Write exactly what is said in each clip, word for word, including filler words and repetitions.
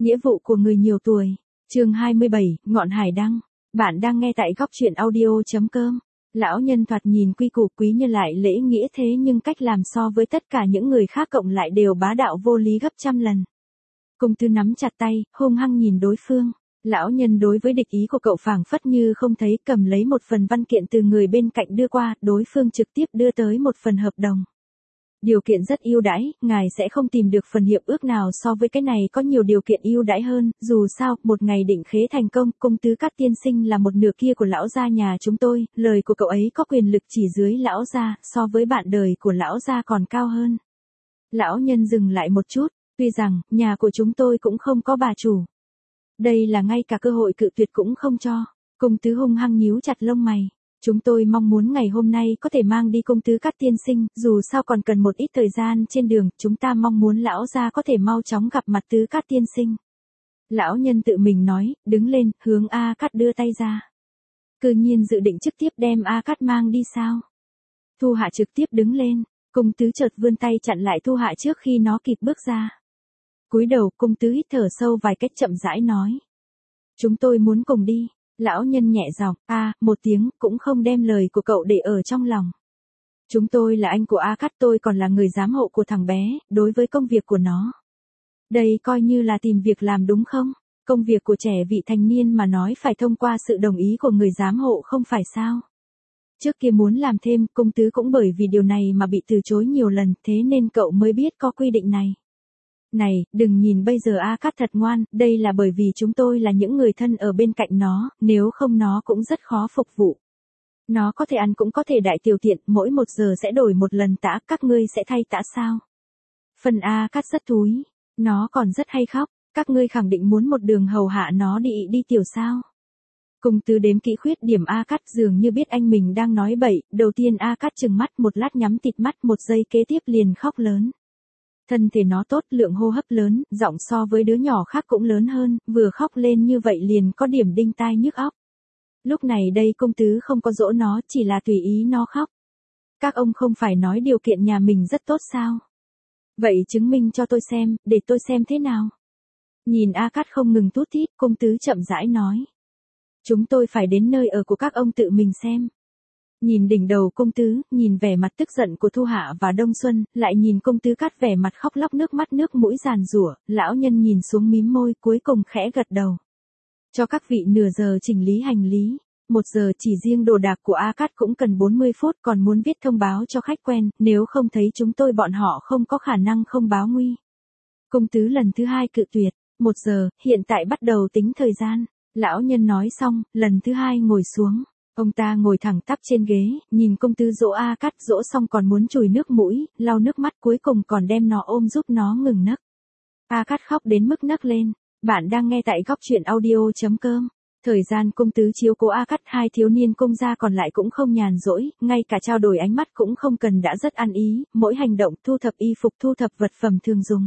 Nghĩa vụ của người nhiều tuổi. Chương hai mươi bảy, Ngọn Hải Đăng. Bạn đang nghe tại góc truyện audio.com. Lão nhân thoạt nhìn quy củ quý nhân lại lễ nghĩa thế nhưng cách làm so với tất cả những người khác cộng lại đều bá đạo vô lý gấp trăm lần. Cung Tứ nắm chặt tay, hung hăng nhìn đối phương. Lão nhân đối với địch ý của cậu phảng phất như không thấy, cầm lấy một phần văn kiện từ người bên cạnh đưa qua, đối phương trực tiếp đưa tới một phần hợp đồng. Điều kiện rất ưu đãi, ngài sẽ không tìm được phần hiệp ước nào so với cái này có nhiều điều kiện ưu đãi hơn, dù sao, một ngày định khế thành công, Cung Tứ Các tiên sinh là một nửa kia của lão gia nhà chúng tôi, lời của cậu ấy có quyền lực chỉ dưới lão gia, so với bạn đời của lão gia còn cao hơn. Lão nhân dừng lại một chút, tuy rằng, nhà của chúng tôi cũng không có bà chủ. Đây là ngay cả cơ hội cự tuyệt cũng không cho. Cung Tứ hung hăng nhíu chặt lông mày. Chúng tôi mong muốn ngày hôm nay có thể mang đi Cung Tứ Các tiên sinh, dù sao còn cần một ít thời gian trên đường, chúng ta mong muốn lão gia có thể mau chóng gặp mặt Tứ Các tiên sinh. Lão nhân tự mình nói, đứng lên, hướng A Cát đưa tay ra. Cư nhiên dự định trực tiếp đem A Cát mang đi sao? Thu Hạ trực tiếp đứng lên, Cung Tứ chợt vươn tay chặn lại Thu Hạ trước khi nó kịp bước ra. Cúi đầu, Cung Tứ hít thở sâu vài cách chậm rãi nói. Chúng tôi muốn cùng đi. Lão nhân nhẹ giọng, a, một tiếng, cũng không đem lời của cậu để ở trong lòng. Chúng tôi là anh của A Cát, tôi còn là người giám hộ của thằng bé, đối với công việc của nó. Đây coi như là tìm việc làm đúng không? Công việc của trẻ vị thành niên mà nói phải thông qua sự đồng ý của người giám hộ không phải sao? Trước kia muốn làm thêm, Cung Tứ cũng bởi vì điều này mà bị từ chối nhiều lần, thế nên cậu mới biết có quy định này. Này, đừng nhìn bây giờ A Cát thật ngoan, đây là bởi vì chúng tôi là những người thân ở bên cạnh nó, nếu không nó cũng rất khó phục vụ. Nó có thể ăn cũng có thể đại tiểu tiện, mỗi một giờ sẽ đổi một lần tã, các ngươi sẽ thay tã sao? Phần A Cát rất thúi, nó còn rất hay khóc, các ngươi khẳng định muốn một đường hầu hạ nó đi đi tiểu sao? Cung Tứ đếm kỹ khuyết điểm A Cát dường như biết anh mình đang nói bậy, đầu tiên A Cát trừng mắt một lát nhắm tịt mắt, một giây kế tiếp liền khóc lớn. Thân thể nó tốt, lượng hô hấp lớn, giọng so với đứa nhỏ khác cũng lớn hơn, vừa khóc lên như vậy liền có điểm đinh tai nhức óc. Lúc này đây Cung Tứ không có dỗ nó, chỉ là tùy ý nó khóc. Các ông không phải nói điều kiện nhà mình rất tốt sao? Vậy chứng minh cho tôi xem, để tôi xem thế nào? Nhìn A Cát không ngừng tút thít, Cung Tứ chậm rãi nói. Chúng tôi phải đến nơi ở của các ông tự mình xem. Nhìn đỉnh đầu Cung Tứ, nhìn vẻ mặt tức giận của Thu Hạ và Đông Xuân, lại nhìn Cung Tứ Cát vẻ mặt khóc lóc nước mắt nước mũi giàn giụa, lão nhân nhìn xuống mím môi cuối cùng khẽ gật đầu. Cho các vị nửa giờ chỉnh lý hành lý, một giờ chỉ riêng đồ đạc của A Cát cũng cần bốn mươi phút, còn muốn viết thông báo cho khách quen, nếu không thấy chúng tôi bọn họ không có khả năng không báo nguy. Cung Tứ lần thứ hai cự tuyệt, một giờ, hiện tại bắt đầu tính thời gian. Lão nhân nói xong, lần thứ hai ngồi xuống. Ông ta ngồi thẳng tắp trên ghế, nhìn Cung Tứ dỗ A Cát, dỗ xong còn muốn chùi nước mũi, lau nước mắt, cuối cùng còn đem nó ôm giúp nó ngừng nấc. A Cát khóc đến mức nấc lên. Bạn đang nghe tại góc truyện audio.com. Thời gian Cung Tứ chiếu cố A Cát, hai thiếu niên Cung gia còn lại cũng không nhàn rỗi, ngay cả trao đổi ánh mắt cũng không cần đã rất ăn ý, mỗi hành động thu thập y phục, thu thập vật phẩm thường dùng.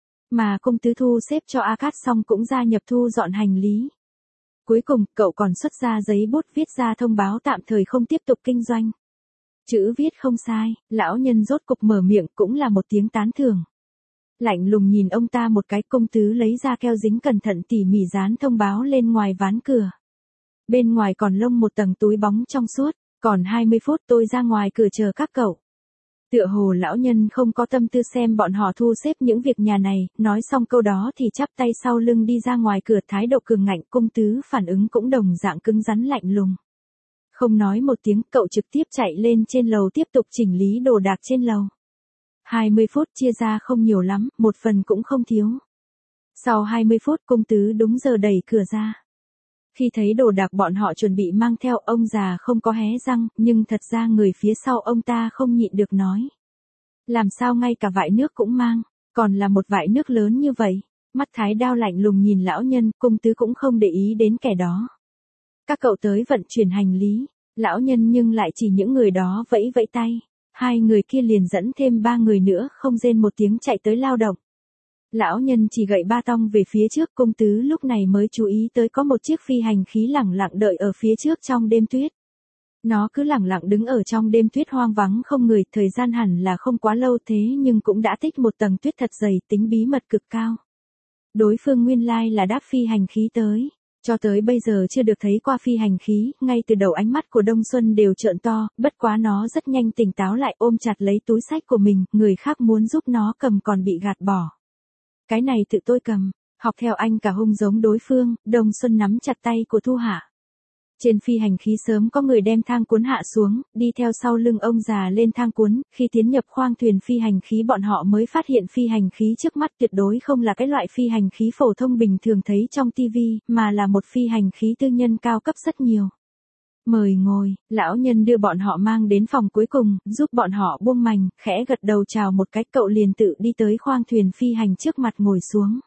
Mà Cung Tứ thu xếp cho A Cát xong cũng gia nhập thu dọn hành lý. Cuối cùng, cậu còn xuất ra giấy bút viết ra thông báo tạm thời không tiếp tục kinh doanh. Chữ viết không sai, lão nhân rốt cục mở miệng cũng là một tiếng tán thưởng. Lạnh lùng nhìn ông ta một cái, Cung Tứ lấy ra keo dính cẩn thận tỉ mỉ dán thông báo lên ngoài ván cửa. Bên ngoài còn lông một tầng túi bóng trong suốt, còn hai mươi phút tôi ra ngoài cửa chờ các cậu. Tựa hồ lão nhân không có tâm tư xem bọn họ thu xếp những việc nhà này, nói xong câu đó thì chắp tay sau lưng đi ra ngoài cửa, thái độ cường ngạnh. Cung Tứ phản ứng cũng đồng dạng cứng rắn lạnh lùng. Không nói một tiếng, cậu trực tiếp chạy lên trên lầu tiếp tục chỉnh lý đồ đạc trên lầu. hai mươi phút chia ra không nhiều lắm, một phần cũng không thiếu. Sau hai mươi phút Cung Tứ đúng giờ đẩy cửa ra. Khi thấy đồ đạc bọn họ chuẩn bị mang theo, ông già không có hé răng, nhưng thật ra người phía sau ông ta không nhịn được nói. Làm sao ngay cả vại nước cũng mang, còn là một vại nước lớn như vậy? Mắt thái đao lạnh lùng nhìn lão nhân, Cung Tứ cũng không để ý đến kẻ đó. Các cậu tới vận chuyển hành lý, lão nhân nhưng lại chỉ những người đó vẫy vẫy tay. Hai người kia liền dẫn thêm ba người nữa không rên một tiếng chạy tới lao động. Lão nhân chỉ gậy ba tong về phía trước, Cung Tứ lúc này mới chú ý tới có một chiếc phi hành khí lẳng lặng đợi ở phía trước trong đêm tuyết. Nó cứ lẳng lặng đứng ở trong đêm tuyết hoang vắng không người, thời gian hẳn là không quá lâu thế nhưng cũng đã tích một tầng tuyết thật dày, tính bí mật cực cao. Đối phương nguyên lai like là đáp phi hành khí tới. Cho tới bây giờ chưa được thấy qua phi hành khí, ngay từ đầu ánh mắt của Đông Xuân đều trợn to, bất quá nó rất nhanh tỉnh táo lại ôm chặt lấy túi xách của mình, người khác muốn giúp nó cầm còn bị gạt bỏ. Cái này tự tôi cầm, học theo anh cả hung giống đối phương, Đông Xuân nắm chặt tay của Thu Hạ. Trên phi hành khí sớm có người đem thang cuốn hạ xuống, đi theo sau lưng ông già lên thang cuốn, khi tiến nhập khoang thuyền phi hành khí bọn họ mới phát hiện phi hành khí trước mắt tuyệt đối không là cái loại phi hành khí phổ thông bình thường thấy trong tivi, mà là một phi hành khí tư nhân cao cấp rất nhiều. Mời ngồi, lão nhân đưa bọn họ mang đến phòng cuối cùng, giúp bọn họ buông mành, khẽ gật đầu chào một cái, cậu liền tự đi tới khoang thuyền phi hành trước mặt ngồi xuống.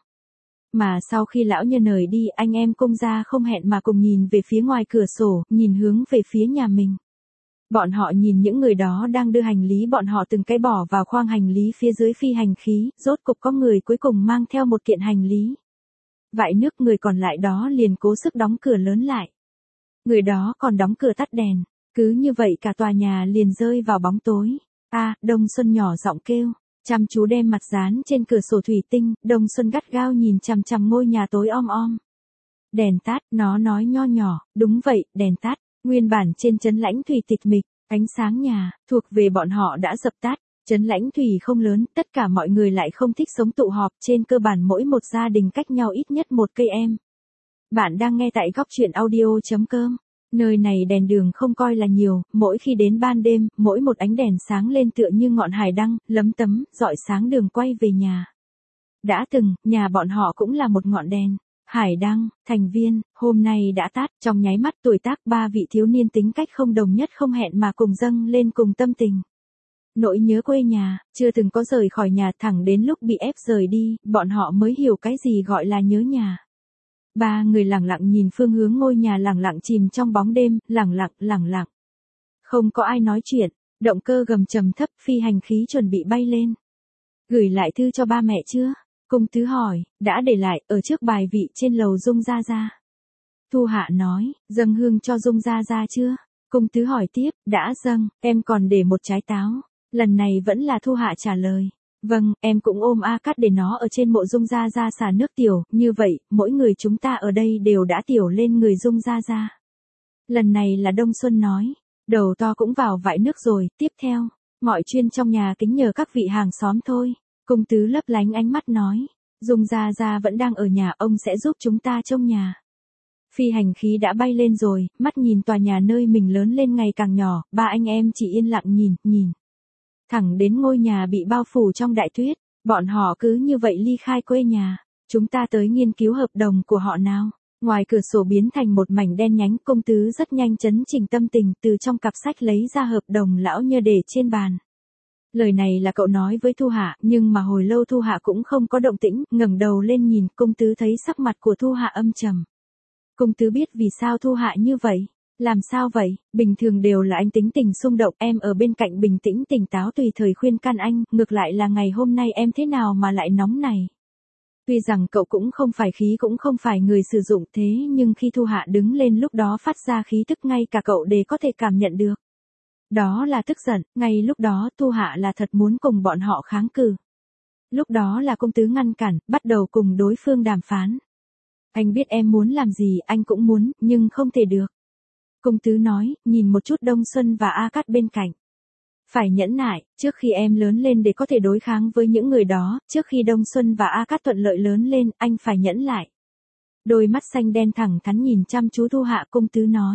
Mà sau khi lão nhân rời đi, anh em Cung Gia không hẹn mà cùng nhìn về phía ngoài cửa sổ, nhìn hướng về phía nhà mình. Bọn họ nhìn những người đó đang đưa hành lý bọn họ từng cái bỏ vào khoang hành lý phía dưới phi hành khí, rốt cục có người cuối cùng mang theo một kiện hành lý. Vại nước người còn lại đó liền cố sức đóng cửa lớn lại. Người đó còn đóng cửa tắt đèn, cứ như vậy cả tòa nhà liền rơi vào bóng tối. A, Đông Xuân nhỏ giọng kêu. Chăm chú đem mặt dán trên cửa sổ thủy tinh, Đông Xuân gắt gao nhìn chằm chằm ngôi nhà tối om om. Đèn tắt, nó nói nho nhỏ, đúng vậy, đèn tắt, nguyên bản trên trấn Lãnh Thủy tịch mịch, ánh sáng nhà, thuộc về bọn họ đã dập tắt, trấn Lãnh Thủy không lớn, tất cả mọi người lại không thích sống tụ họp, trên cơ bản mỗi một gia đình cách nhau ít nhất một cây em. Bạn đang nghe tại góc truyện audio.com. Nơi này đèn đường không coi là nhiều, mỗi khi đến ban đêm, mỗi một ánh đèn sáng lên tựa như ngọn hải đăng, lấm tấm, rọi sáng đường quay về nhà. Đã từng, nhà bọn họ cũng là một ngọn đèn. Hải đăng, thành viên, hôm nay đã tắt, trong nháy mắt tuổi tác ba vị thiếu niên tính cách không đồng nhất không hẹn mà cùng dâng lên cùng tâm tình. Nỗi nhớ quê nhà, chưa từng có rời khỏi nhà, thẳng đến lúc bị ép rời đi, bọn họ mới hiểu cái gì gọi là nhớ nhà. Ba người lẳng lặng nhìn phương hướng ngôi nhà lẳng lặng chìm trong bóng đêm, lẳng lặng, lẳng lặng. Không có ai nói chuyện, động cơ gầm trầm thấp, phi hành khí chuẩn bị bay lên. Gửi lại thư cho ba mẹ chưa? Cung Tứ hỏi, đã để lại, ở trước bài vị trên lầu Dung Gia Gia. Thu Hạ nói, dâng hương cho Dung Gia Gia chưa? Cung Tứ hỏi tiếp, đã dâng, em còn để một trái táo. Lần này vẫn là Thu Hạ trả lời. Vâng, em cũng ôm A Cát để nó ở trên mộ Dung Gia Gia xả nước tiểu, như vậy, mỗi người chúng ta ở đây đều đã tiểu lên người Dung Gia Gia. Lần này là Đông Xuân nói, đầu to cũng vào vại nước rồi, tiếp theo, mọi chuyện trong nhà kính nhờ các vị hàng xóm thôi. Cung Tứ lấp lánh ánh mắt nói, Dung Gia Gia vẫn đang ở nhà, ông sẽ giúp chúng ta trông nhà. Phi hành khí đã bay lên rồi, mắt nhìn tòa nhà nơi mình lớn lên ngày càng nhỏ, ba anh em chỉ yên lặng nhìn, nhìn. Thẳng đến ngôi nhà bị bao phủ trong đại tuyết, bọn họ cứ như vậy ly khai quê nhà. Chúng ta tới nghiên cứu hợp đồng của họ nào. Ngoài cửa sổ biến thành một mảnh đen nhánh, Cung Tứ rất nhanh chấn chỉnh tâm tình, từ trong cặp sách lấy ra hợp đồng lão nhơ để trên bàn. Lời này là cậu nói với Thu Hạ, nhưng mà hồi lâu Thu Hạ cũng không có động tĩnh, ngẩng đầu lên nhìn, Cung Tứ thấy sắc mặt của Thu Hạ âm trầm. Cung Tứ biết vì sao Thu Hạ như vậy. Làm sao vậy, bình thường đều là anh tính tình xung động, em ở bên cạnh bình tĩnh tỉnh táo tùy thời khuyên can anh, ngược lại là ngày hôm nay em thế nào mà lại nóng này. Tuy rằng cậu cũng không phải khí cũng không phải người sử dụng thế, nhưng khi Thu Hạ đứng lên lúc đó phát ra khí tức ngay cả cậu đều có thể cảm nhận được. Đó là tức giận, ngay lúc đó Thu Hạ là thật muốn cùng bọn họ kháng cự. Lúc đó là Cung Tứ ngăn cản, bắt đầu cùng đối phương đàm phán. Anh biết em muốn làm gì, anh cũng muốn, nhưng không thể được. Cung Tứ nói, nhìn một chút Đông Xuân và A Cát bên cạnh. Phải nhẫn nại, trước khi em lớn lên để có thể đối kháng với những người đó, trước khi Đông Xuân và A Cát thuận lợi lớn lên, anh phải nhẫn lại. Đôi mắt xanh đen thẳng thắn nhìn chăm chú Thu Hạ, Cung Tứ nói.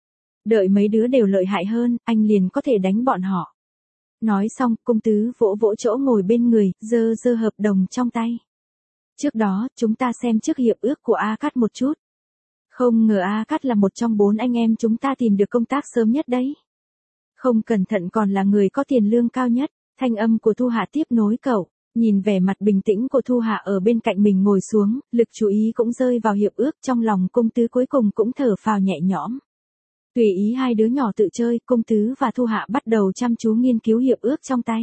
Đợi mấy đứa đều lợi hại hơn, anh liền có thể đánh bọn họ. Nói xong, Cung Tứ vỗ vỗ chỗ ngồi bên người, giơ giơ hợp đồng trong tay. Trước đó, chúng ta xem trước hiệp ước của A Cát một chút. Không ngờ A Cát là một trong bốn anh em chúng ta tìm được công tác sớm nhất đấy. Không cẩn thận còn là người có tiền lương cao nhất. Thanh âm của Thu Hạ tiếp nối cậu, nhìn vẻ mặt bình tĩnh của Thu Hạ ở bên cạnh mình ngồi xuống, lực chú ý cũng rơi vào hiệp ước, trong lòng Cung Tứ cuối cùng cũng thở phào nhẹ nhõm. Tùy ý hai đứa nhỏ tự chơi, Cung Tứ và Thu Hạ bắt đầu chăm chú nghiên cứu hiệp ước trong tay.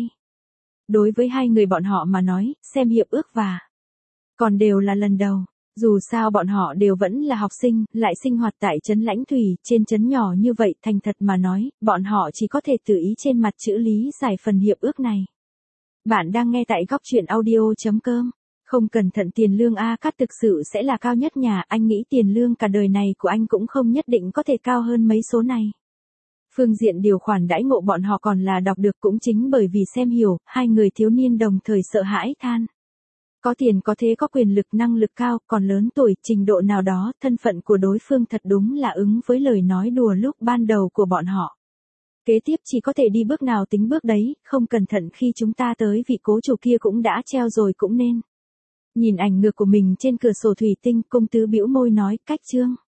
Đối với hai người bọn họ mà nói, xem hiệp ước và còn đều là lần đầu. Dù sao bọn họ đều vẫn là học sinh, lại sinh hoạt tại trấn Lãnh Thủy, trên trấn nhỏ như vậy, thành thật mà nói, bọn họ chỉ có thể tự ý trên mặt chữ lý giải phần hiệp ước này. Bạn đang nghe tại góc truyện audio chấm com. Không cẩn thận tiền lương A Cát thực sự sẽ là cao nhất nhà, anh nghĩ tiền lương cả đời này của anh cũng không nhất định có thể cao hơn mấy số này. Phương diện điều khoản đãi ngộ bọn họ còn là đọc được, cũng chính bởi vì xem hiểu, hai người thiếu niên đồng thời sợ hãi than. Có tiền có thế có quyền lực năng lực cao, còn lớn tuổi, trình độ nào đó, thân phận của đối phương thật đúng là ứng với lời nói đùa lúc ban đầu của bọn họ. Kế tiếp chỉ có thể đi bước nào tính bước đấy, không cẩn thận khi chúng ta tới vị cố chủ kia cũng đã treo rồi cũng nên. Nhìn ảnh ngược của mình trên cửa sổ thủy tinh, công tứ bĩu môi nói, cách chương.